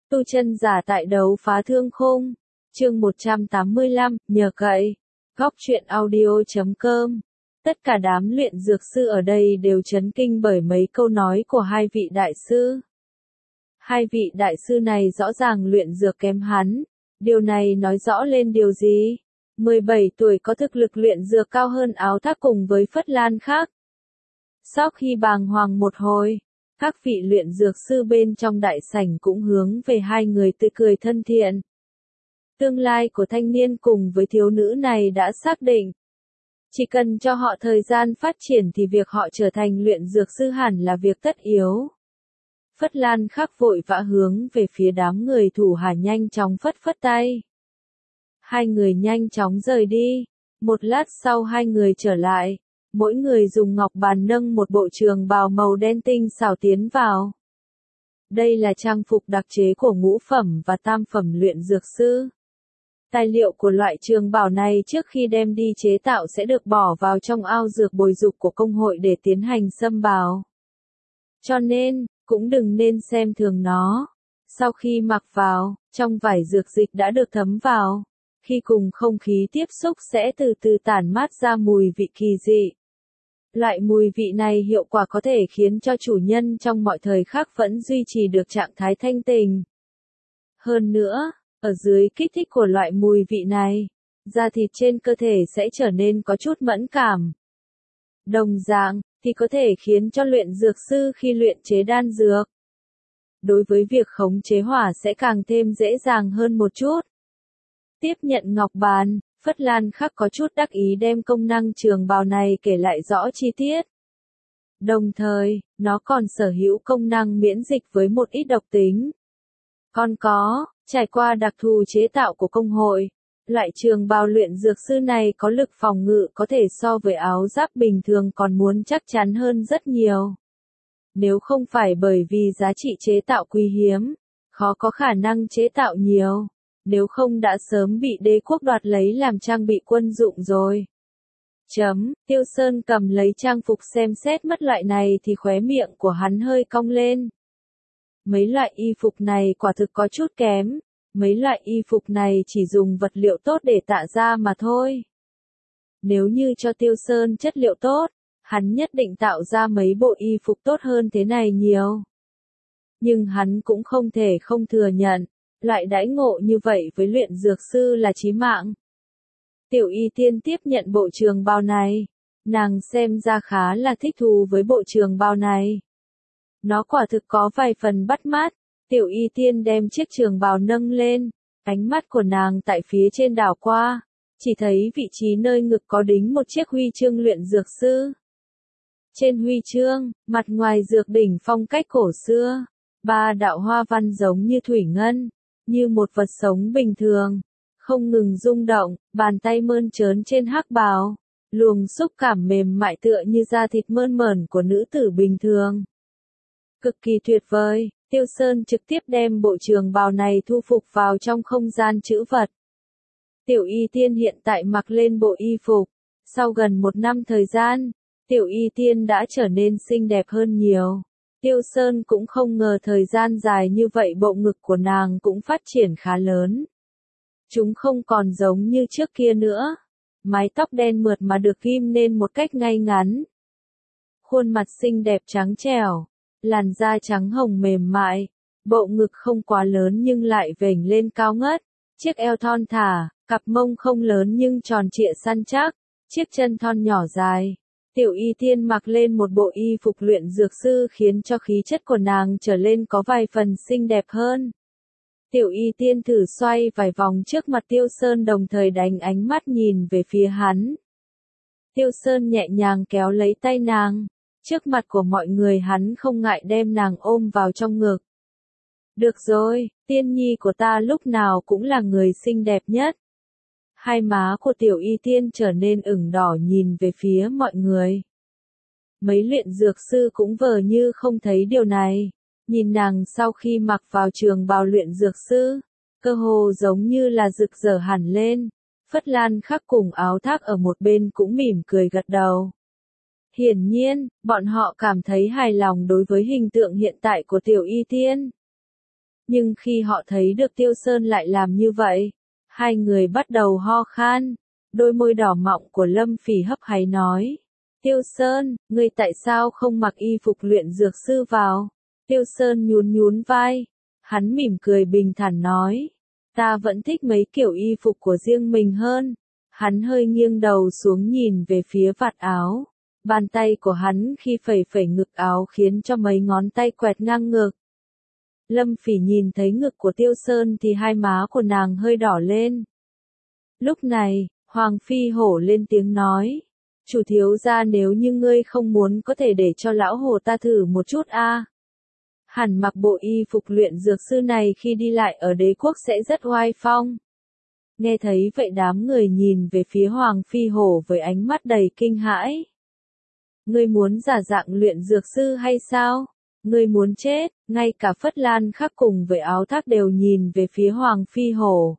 Tu chân giả tại đấu phá thương khung. Chương 185, nhờ cậy. Góc truyện audio.com. Tất cả đám luyện dược sư ở đây đều chấn kinh bởi mấy câu nói của hai vị đại sư. Hai vị đại sư này rõ ràng luyện dược kém hắn. Điều này nói rõ lên điều gì? 17 tuổi có thực lực luyện dược cao hơn Áo Thác cùng với Phất Lan khác. Sau khi bàng hoàng một hồi, các vị luyện dược sư bên trong đại sảnh cũng hướng về hai người tươi cười thân thiện. Tương lai của thanh niên cùng với thiếu nữ này đã xác định. Chỉ cần cho họ thời gian phát triển thì việc họ trở thành luyện dược sư hẳn là việc tất yếu. Phất Lan khắc vội vã hướng về phía đám người thủ hà nhanh chóng phất phất tay. Hai người nhanh chóng rời đi. Một lát sau hai người trở lại. Mỗi người dùng ngọc bàn nâng một bộ trường bào màu đen tinh xảo tiến vào. Đây là trang phục đặc chế của ngũ phẩm và tam phẩm luyện dược sư. Tài liệu của loại trường bào này trước khi đem đi chế tạo sẽ được bỏ vào trong ao dược bồi dục của công hội để tiến hành xâm bào. Cho nên, cũng đừng nên xem thường nó. Sau khi mặc vào, trong vải dược dịch đã được thấm vào. Khi cùng không khí tiếp xúc sẽ từ từ tản mát ra mùi vị kỳ dị. Loại mùi vị này hiệu quả có thể khiến cho chủ nhân trong mọi thời khắc vẫn duy trì được trạng thái thanh tình. Hơn nữa, ở dưới kích thích của loại mùi vị này, da thịt trên cơ thể sẽ trở nên có chút mẫn cảm. Đồng dạng, thì có thể khiến cho luyện dược sư khi luyện chế đan dược. Đối với việc khống chế hỏa sẽ càng thêm dễ dàng hơn một chút. Tiếp nhận ngọc bàn, Phất Lan khắc có chút đắc ý đem công năng trường bào này kể lại rõ chi tiết. Đồng thời, nó còn sở hữu công năng miễn dịch với một ít độc tính. Còn có, trải qua đặc thù chế tạo của công hội, loại trường bào luyện dược sư này có lực phòng ngự có thể so với áo giáp bình thường còn muốn chắc chắn hơn rất nhiều. Nếu không phải bởi vì giá trị chế tạo quý hiếm, khó có khả năng chế tạo nhiều. Nếu không đã sớm bị đế quốc đoạt lấy làm trang bị quân dụng rồi. Tiêu Sơn cầm lấy trang phục xem xét mất loại này thì khóe miệng của hắn hơi cong lên. Mấy loại y phục này quả thực có chút kém. Mấy loại y phục này chỉ dùng vật liệu tốt để tạo ra mà thôi. Nếu như cho Tiêu Sơn chất liệu tốt, hắn nhất định tạo ra mấy bộ y phục tốt hơn thế này nhiều. Nhưng hắn cũng không thể không thừa nhận. Loại đãi ngộ như vậy với luyện dược sư là chí mạng. Tiểu Y Tiên tiếp nhận bộ trường bào này. Nàng xem ra khá là thích thú với bộ trường bào này. Nó quả thực có vài phần bắt mắt. Tiểu Y Tiên đem chiếc trường bào nâng lên. Ánh mắt của nàng tại phía trên đảo qua. Chỉ thấy vị trí nơi ngực có đính một chiếc huy chương luyện dược sư. Trên huy chương, mặt ngoài dược đỉnh phong cách cổ xưa. 3 đạo hoa văn giống như thủy ngân. Như một vật sống bình thường, không ngừng rung động, bàn tay mơn trớn trên hắc bào, luồng xúc cảm mềm mại tựa như da thịt mơn mởn của nữ tử bình thường. Cực kỳ tuyệt vời, Tiêu Sơn trực tiếp đem bộ trường bào này thu phục vào trong không gian trữ vật. Tiểu Y Tiên hiện tại mặc lên bộ y phục, sau gần 1 năm thời gian, Tiểu Y Tiên đã trở nên xinh đẹp hơn nhiều. Tiêu Sơn cũng không ngờ thời gian dài như vậy bộ ngực của nàng cũng phát triển khá lớn. Chúng không còn giống như trước kia nữa. Mái tóc đen mượt mà được ghim nên một cách ngay ngắn. Khuôn mặt xinh đẹp trắng trẻo, làn da trắng hồng mềm mại, bộ ngực không quá lớn nhưng lại vểnh lên cao ngất, chiếc eo thon thả, cặp mông không lớn nhưng tròn trịa săn chắc, chiếc chân thon nhỏ dài. Tiểu Y Tiên mặc lên một bộ y phục luyện dược sư khiến cho khí chất của nàng trở lên có vài phần xinh đẹp hơn. Tiểu Y Tiên thử xoay vài vòng trước mặt Tiêu Sơn đồng thời đánh ánh mắt nhìn về phía hắn. Tiêu Sơn nhẹ nhàng kéo lấy tay nàng. Trước mặt của mọi người hắn không ngại đem nàng ôm vào trong ngực. Được rồi, Tiên nhi của ta lúc nào cũng là người xinh đẹp nhất. Hai má của Tiểu Y Tiên trở nên ửng đỏ nhìn về phía mọi người. Mấy luyện dược sư cũng vờ như không thấy điều này. Nhìn nàng sau khi mặc vào trường bào luyện dược sư, cơ hồ giống như là rực rỡ hẳn lên. Phất Lan khắc cùng Áo Thác ở một bên cũng mỉm cười gật đầu. Hiển nhiên, bọn họ cảm thấy hài lòng đối với hình tượng hiện tại của Tiểu Y Tiên. Nhưng khi họ thấy được Tiêu Sơn lại làm như vậy, hai người bắt đầu ho khan. Đôi môi đỏ mọng của Lâm Phỉ hấp háy nói. Tiêu Sơn, ngươi tại sao không mặc y phục luyện dược sư vào? Tiêu Sơn nhún nhún vai. Hắn mỉm cười bình thản nói. Ta vẫn thích mấy kiểu y phục của riêng mình hơn. Hắn hơi nghiêng đầu xuống nhìn về phía vạt áo. Bàn tay của hắn khi phẩy phẩy ngực áo khiến cho mấy ngón tay quẹt ngang ngực. Lâm Phỉ nhìn thấy ngực của Tiêu Sơn thì hai má của nàng hơi đỏ lên. Lúc này, Hoàng Phi Hổ lên tiếng nói. Chủ thiếu gia, nếu như ngươi không muốn có thể để cho lão hồ ta thử một chút a. Hẳn mặc bộ y phục luyện dược sư này khi đi lại ở đế quốc sẽ rất oai phong. Nghe thấy vậy đám người nhìn về phía Hoàng Phi Hổ với ánh mắt đầy kinh hãi. Ngươi muốn giả dạng luyện dược sư hay sao? Ngươi muốn chết? Ngay cả Phất Lan Khắc cùng với Áo Thác đều nhìn về phía Hoàng Phi Hổ.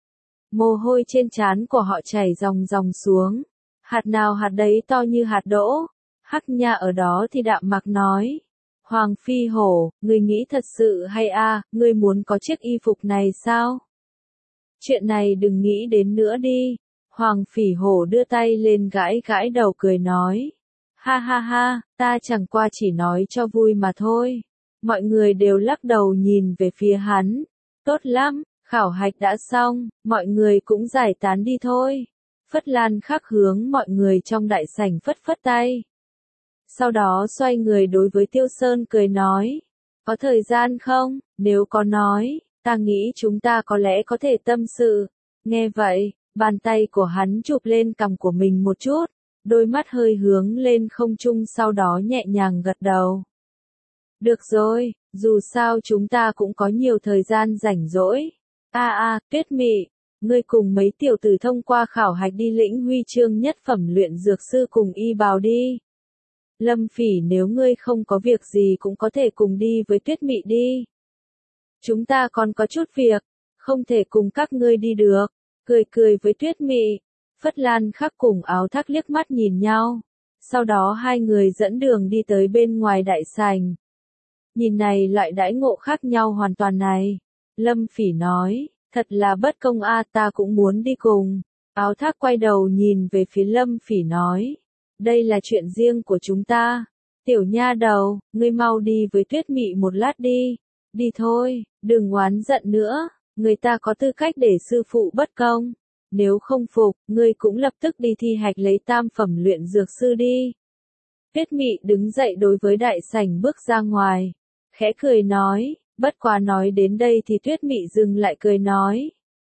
Mồ hôi trên trán của họ chảy ròng ròng xuống. Hạt nào hạt đấy to như hạt đỗ. Hắc Nha ở đó thì đạm mạc nói. Hoàng Phi Hổ, ngươi nghĩ thật sự hay a? Ngươi muốn có chiếc y phục này sao? Chuyện này đừng nghĩ đến nữa đi. Hoàng Phỉ Hổ đưa tay lên gãi gãi đầu cười nói. Ha ha ha, ta chẳng qua chỉ nói cho vui mà thôi. Mọi người đều lắc đầu nhìn về phía hắn. Tốt lắm, khảo hạch đã xong, mọi người cũng giải tán đi thôi. Phất Lan Khắc hướng mọi người trong đại sảnh phất phất tay. Sau đó xoay người đối với Tiêu Sơn cười nói. Có thời gian không? Nếu có nói, ta nghĩ chúng ta có lẽ có thể tâm sự. Nghe vậy, bàn tay của hắn chụp lên cằm của mình một chút. Đôi mắt hơi hướng lên không trung sau đó nhẹ nhàng gật đầu. Được rồi, dù sao chúng ta cũng có nhiều thời gian rảnh rỗi. Tuyết Mị, ngươi cùng mấy tiểu tử thông qua khảo hạch đi lĩnh huy chương nhất phẩm luyện dược sư cùng y bào đi. Lâm Phỉ, nếu ngươi không có việc gì cũng có thể cùng đi với Tuyết Mị đi. Chúng ta còn có chút việc, không thể cùng các ngươi đi được. Cười cười với Tuyết Mị. Phất Lan Khắc cùng Áo Thác liếc mắt nhìn nhau. Sau đó hai người dẫn đường đi tới bên ngoài đại sảnh. Nhìn này, loại đãi ngộ khác nhau hoàn toàn này. Lâm Phỉ nói, thật là bất công a, ta cũng muốn đi cùng. Áo Thác quay đầu nhìn về phía Lâm Phỉ nói. Đây là chuyện riêng của chúng ta. Tiểu nha đầu, ngươi mau đi với Tuyết Mị một lát đi. Đi thôi, đừng oán giận nữa. Người ta có tư cách để sư phụ bất công. Nếu không phục, ngươi cũng lập tức đi thi hạch lấy tam phẩm luyện dược sư đi. Tuyết Mị đứng dậy đối với đại sảnh bước ra ngoài. Khẽ cười nói, bất quá nói đến đây thì Tuyết Mị dừng lại cười nói.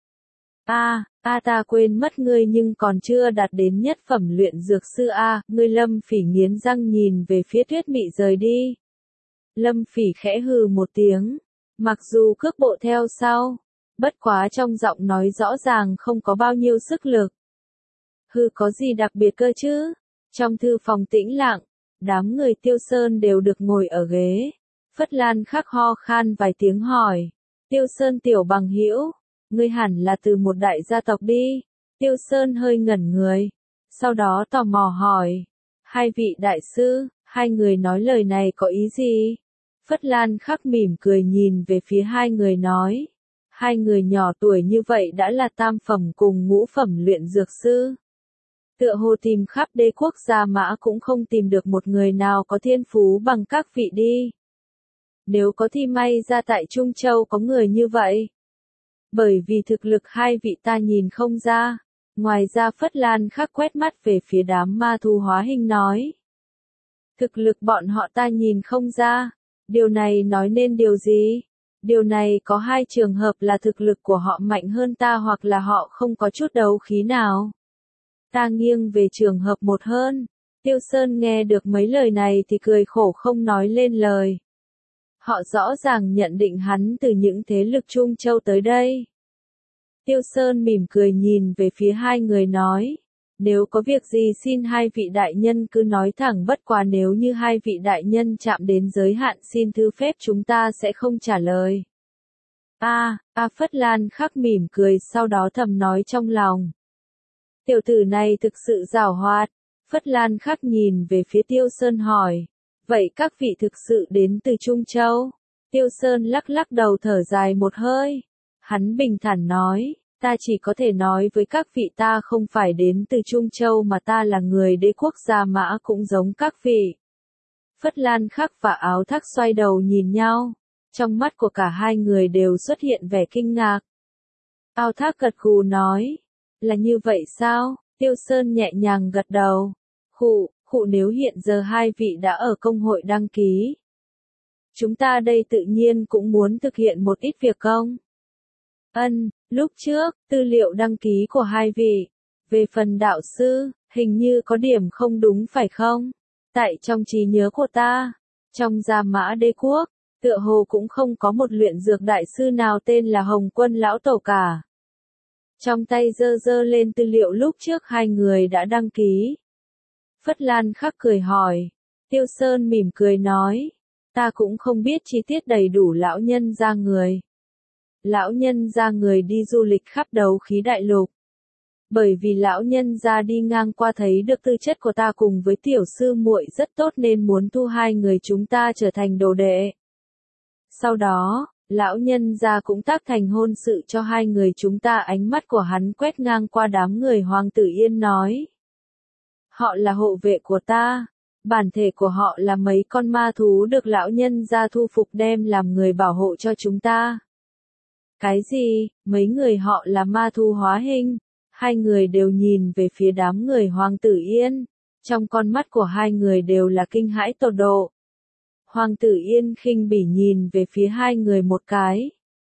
Ta quên mất ngươi nhưng còn chưa đạt đến nhất phẩm luyện dược sư a. Ngươi. Lâm Phỉ nghiến răng nhìn về phía Tuyết Mị rời đi. Lâm Phỉ khẽ hừ một tiếng, mặc dù cước bộ theo sau, bất quá trong giọng nói rõ ràng không có bao nhiêu sức lực. Hừ, có gì đặc biệt cơ chứ? Trong thư phòng tĩnh lặng, đám người Tiêu Sơn đều được ngồi ở ghế. Phất Lan Khắc ho khan vài tiếng hỏi. Tiêu Sơn tiểu bằng hữu, ngươi hẳn là từ một đại gia tộc đi. Tiêu Sơn hơi ngẩn người. Sau đó tò mò hỏi. Hai vị đại sư, hai người nói lời này có ý gì? Phất Lan Khắc mỉm cười nhìn về phía hai người nói. Hai người nhỏ tuổi như vậy đã là tam phẩm cùng ngũ phẩm luyện dược sư. Tựa hồ tìm khắp đế quốc Gia Mã cũng không tìm được một người nào có thiên phú bằng các vị đi. Nếu có thì may ra tại Trung Châu có người như vậy. Bởi vì thực lực hai vị ta nhìn không ra. Ngoài ra Phất Lan Khắc quét mắt về phía đám ma thú hóa hình nói. Thực lực bọn họ ta nhìn không ra. Điều này nói nên điều gì? Điều này có hai trường hợp là thực lực của họ mạnh hơn ta hoặc là họ không có chút đấu khí nào. Ta nghiêng về trường hợp một hơn. Tiêu Sơn nghe được mấy lời này thì cười khổ không nói lên lời. Họ rõ ràng nhận định hắn từ những thế lực Trung Châu tới đây. Tiêu Sơn mỉm cười nhìn về phía hai người nói. Nếu có việc gì xin hai vị đại nhân cứ nói thẳng, bất quá nếu như hai vị đại nhân chạm đến giới hạn xin thứ phép chúng ta sẽ không trả lời. Phất Lan Khắc mỉm cười sau đó thầm nói trong lòng. Tiểu tử này thực sự giàu hoạt. Phất Lan Khắc nhìn về phía Tiêu Sơn hỏi. Vậy các vị thực sự đến từ Trung Châu? Tiêu Sơn lắc lắc đầu thở dài một hơi. Hắn bình thản nói, ta chỉ có thể nói với các vị ta không phải đến từ Trung Châu mà ta là người đế quốc Gia Mã cũng giống các vị. Phất Lan Khắc và Áo Thác xoay đầu nhìn nhau. Trong mắt của cả hai người đều xuất hiện vẻ kinh ngạc. Áo Thác gật gù nói, là như vậy sao? Tiêu Sơn nhẹ nhàng gật đầu. Khụ nếu hiện giờ hai vị đã ở công hội đăng ký. Chúng ta đây tự nhiên cũng muốn thực hiện một ít việc công. Lúc trước, tư liệu đăng ký của hai vị. Về phần đạo sư, hình như có điểm không đúng phải không? Tại trong trí nhớ của ta, trong Gia Mã Đế Quốc, tựa hồ cũng không có một luyện dược đại sư nào tên là Hồng Quân Lão Tổ cả. Trong tay giơ lên tư liệu lúc trước hai người đã đăng ký. Phất Lan Khắc cười hỏi. Tiêu Sơn mỉm cười nói. Ta cũng không biết chi tiết đầy đủ lão nhân gia người. Lão nhân gia người đi du lịch khắp Đấu Khí Đại Lục. Bởi vì lão nhân gia đi ngang qua thấy được tư chất của ta cùng với tiểu sư muội rất tốt nên muốn thu hai người chúng ta trở thành đồ đệ. Sau đó, lão nhân gia cũng tác thành hôn sự cho hai người chúng ta. Ánh mắt của hắn quét ngang qua đám người. Hoàng tử Yên nói. Họ là hộ vệ của ta. Bản thể của họ là mấy con ma thú được lão nhân gia thu phục đem làm người bảo hộ cho chúng ta. Cái gì? Mấy người họ là ma thú hóa hình? Hai người đều nhìn về phía đám người Hoàng tử Yên. Trong con mắt của hai người đều là kinh hãi tột độ. Hoàng tử Yên khinh bỉ nhìn về phía hai người một cái.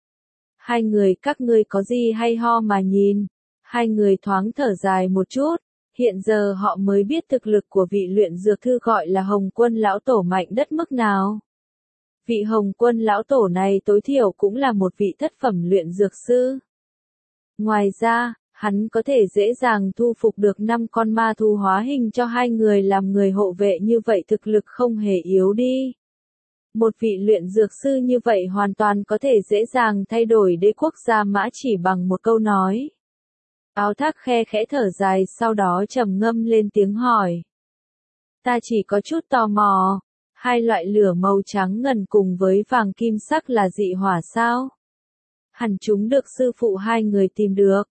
Hai người các ngươi có gì hay ho mà nhìn? Hai người thoáng thở dài một chút. Hiện giờ họ mới biết thực lực của vị luyện dược thư gọi là Hồng Quân Lão Tổ mạnh đất mức nào. Vị Hồng Quân Lão Tổ này tối thiểu cũng là một vị thất phẩm luyện dược sư. Ngoài ra, hắn có thể dễ dàng thu phục được 5 con ma thú hóa hình cho hai người làm người hộ vệ, như vậy thực lực không hề yếu đi. Một vị luyện dược sư như vậy hoàn toàn có thể dễ dàng thay đổi đế quốc Gia Mã chỉ bằng một câu nói. Áo Thác khe khẽ thở dài sau đó trầm ngâm lên tiếng hỏi. Ta chỉ có chút tò mò, hai loại lửa màu trắng ngần cùng với vàng kim sắc là dị hỏa sao? Hẳn chúng được sư phụ hai người tìm được.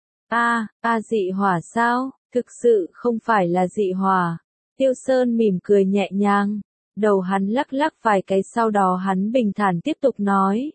Dị hỏa sao? Thực sự không phải là dị hỏa. Tiêu Sơn mỉm cười nhẹ nhàng. Đầu hắn lắc lắc vài cái sau đó hắn bình thản tiếp tục nói.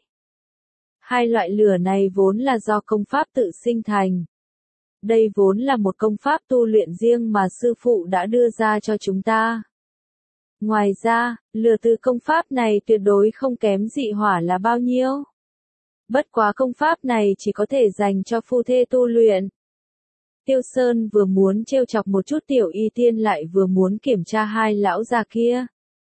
Hai loại lửa này vốn là do công pháp tự sinh thành. Đây vốn là một công pháp tu luyện riêng mà sư phụ đã đưa ra cho chúng ta. Ngoài ra, lửa từ công pháp này tuyệt đối không kém dị hỏa là bao nhiêu. Bất quá công pháp này chỉ có thể dành cho phu thê tu luyện. Tiêu Sơn vừa muốn trêu chọc một chút Tiểu Y Tiên lại vừa muốn kiểm tra hai lão già kia.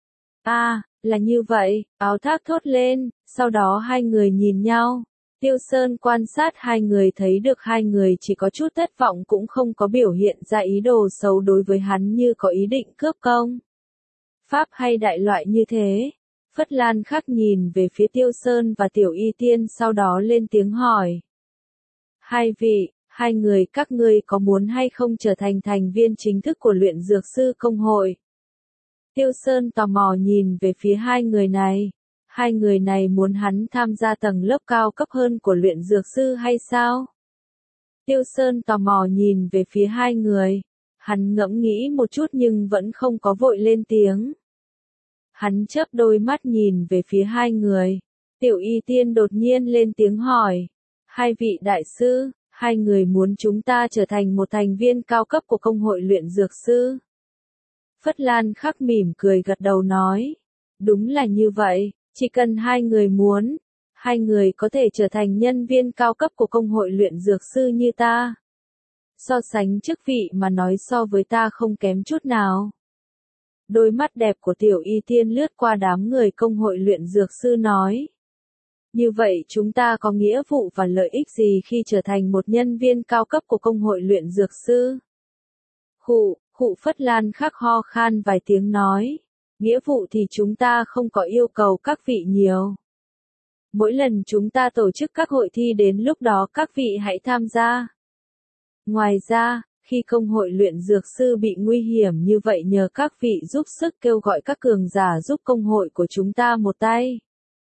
Là như vậy, Áo Thác thốt lên, sau đó hai người nhìn nhau. Tiêu Sơn quan sát hai người thấy được hai người chỉ có chút thất vọng cũng không có biểu hiện ra ý đồ xấu đối với hắn như có ý định cướp công. Pháp hay đại loại như thế. Phất Lan Khắc nhìn về phía Tiêu Sơn và Tiểu Y Tiên sau đó lên tiếng hỏi. Hai vị, hai người các ngươi có muốn hay không trở thành thành viên chính thức của luyện dược sư công hội? Tiêu Sơn tò mò nhìn về phía hai người này. Hai người này muốn hắn tham gia tầng lớp cao cấp hơn của luyện dược sư hay sao? Tiêu Sơn tò mò nhìn về phía hai người. Hắn ngẫm nghĩ một chút nhưng vẫn không có vội lên tiếng. Hắn chớp đôi mắt nhìn về phía hai người. Tiểu Y Tiên đột nhiên lên tiếng hỏi. Hai vị đại sư, hai người muốn chúng ta trở thành một thành viên cao cấp của công hội luyện dược sư. Phất Lan Khắc mỉm cười gật đầu nói. Đúng là như vậy, chỉ cần hai người muốn, hai người có thể trở thành nhân viên cao cấp của công hội luyện dược sư như ta. So sánh chức vị mà nói so với ta không kém chút nào. Đôi mắt đẹp của Tiểu Y Tiên lướt qua đám người công hội luyện dược sư nói. Như vậy chúng ta có nghĩa vụ và lợi ích gì khi trở thành một nhân viên cao cấp của công hội luyện dược sư? Khụ Phất Lan Khắc ho khan vài tiếng nói. Nghĩa vụ thì chúng ta không có yêu cầu các vị nhiều. Mỗi lần chúng ta tổ chức các hội thi đến lúc đó các vị hãy tham gia. Ngoài ra, khi công hội luyện dược sư bị nguy hiểm như vậy nhờ các vị giúp sức kêu gọi các cường giả giúp công hội của chúng ta một tay.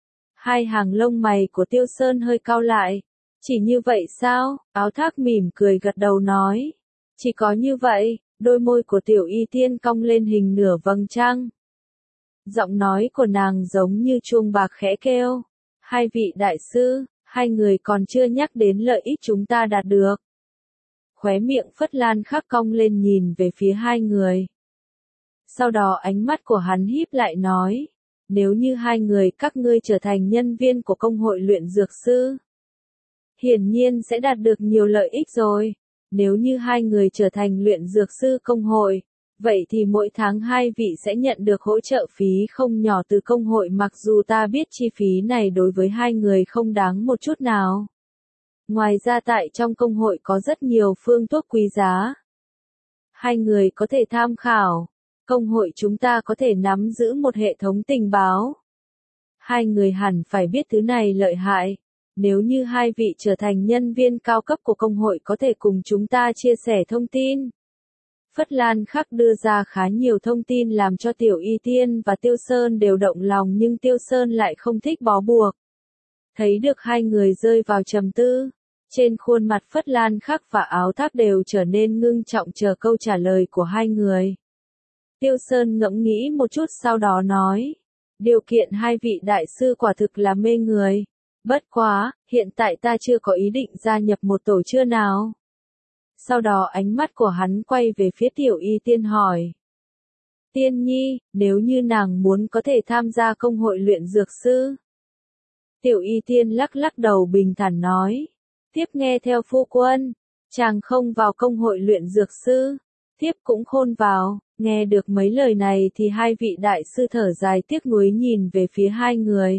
Hai hàng lông mày của Tiêu Sơn hơi cau lại. Chỉ như vậy sao? Áo Thác mỉm cười gật đầu nói. Chỉ có như vậy, đôi môi của Tiểu Y Tiên cong lên hình nửa vầng trăng. Giọng nói của nàng giống như chuông bạc khẽ kêu. Hai vị đại sư, hai người còn chưa nhắc đến lợi ích chúng ta đạt được. Khóe miệng Phất Lan Khắc cong lên nhìn về phía hai người. Sau đó ánh mắt của hắn híp lại nói. Nếu như hai người các ngươi trở thành nhân viên của công hội luyện dược sư, hiển nhiên sẽ đạt được nhiều lợi ích rồi. Nếu như hai người trở thành luyện dược sư công hội, vậy thì mỗi tháng hai vị sẽ nhận được hỗ trợ phí không nhỏ từ công hội, mặc dù ta biết chi phí này đối với hai người không đáng một chút nào. Ngoài ra tại trong công hội có rất nhiều phương thuốc quý giá. Hai người có thể tham khảo. Công hội chúng ta có thể nắm giữ một hệ thống tình báo. Hai người hẳn phải biết thứ này lợi hại. Nếu như hai vị trở thành nhân viên cao cấp của công hội có thể cùng chúng ta chia sẻ thông tin. Phất Lan Khắc đưa ra khá nhiều thông tin làm cho Tiểu Y Tiên và Tiêu Sơn đều động lòng, nhưng Tiêu Sơn lại không thích bó buộc. Thấy được hai người rơi vào trầm tư, trên khuôn mặt Phất Lan Khắc và Áo Thác đều trở nên ngưng trọng chờ câu trả lời của hai người. Tiêu Sơn ngẫm nghĩ một chút sau đó nói, điều kiện hai vị đại sư quả thực là mê người. Bất quá, hiện tại ta chưa có ý định gia nhập một tổ chưa nào. Sau đó ánh mắt của hắn quay về phía Tiểu Y Tiên hỏi. Tiên nhi, nếu như nàng muốn có thể tham gia công hội luyện dược sư. Tiểu Y Tiên lắc lắc đầu bình thản nói. Tiếp nghe theo phu quân, chàng không vào công hội luyện dược sư, tiếp cũng khôn vào. Nghe được mấy lời này thì hai vị đại sư thở dài tiếc nuối nhìn về phía hai người.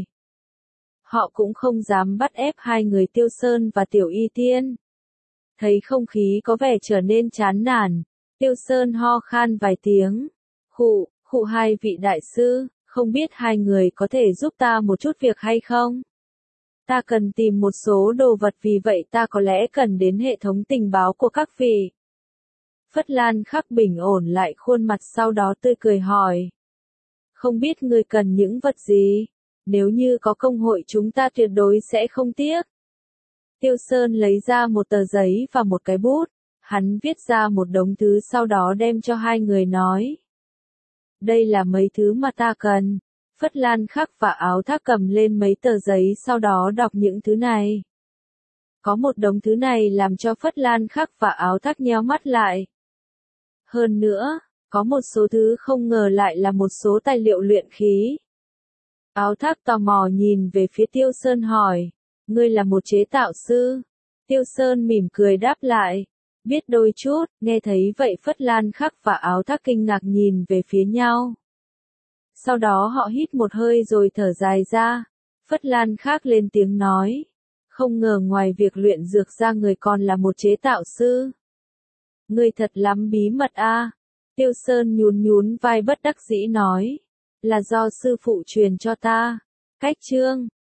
Họ cũng không dám bắt ép hai người Tiêu Sơn và Tiểu Y Tiên. Thấy không khí có vẻ trở nên chán nản, Tiêu Sơn ho khan vài tiếng. Khụ hai vị đại sư, không biết hai người có thể giúp ta một chút việc hay không? Ta cần tìm một số đồ vật, vì vậy ta có lẽ cần đến hệ thống tình báo của các vị. Phất Lan Khắc bình ổn lại khuôn mặt sau đó tươi cười hỏi. Không biết ngươi cần những vật gì? Nếu như có công hội chúng ta tuyệt đối sẽ không tiếc. Tiêu Sơn lấy ra một tờ giấy và một cái bút. Hắn viết ra một đống thứ sau đó đem cho hai người nói. Đây là mấy thứ mà ta cần. Phất Lan Khắc và Áo Thác cầm lên mấy tờ giấy sau đó đọc những thứ này. Có một đống thứ này làm cho Phất Lan Khắc và Áo Thác nheo mắt lại. Hơn nữa, có một số thứ không ngờ lại là một số tài liệu luyện khí. Áo Thác tò mò nhìn về phía Tiêu Sơn hỏi, ngươi là một chế tạo sư? Tiêu Sơn mỉm cười đáp lại, biết đôi chút. Nghe thấy vậy Phất Lan Khắc và Áo Thác kinh ngạc nhìn về phía nhau. Sau đó họ hít một hơi rồi thở dài ra. Phất Lan Khắc lên tiếng nói, không ngờ ngoài việc luyện dược ra người còn là một chế tạo sư. Ngươi thật lắm bí mật a. Tiêu Sơn nhún vai bất đắc dĩ nói, là do sư phụ truyền cho ta. Cách chương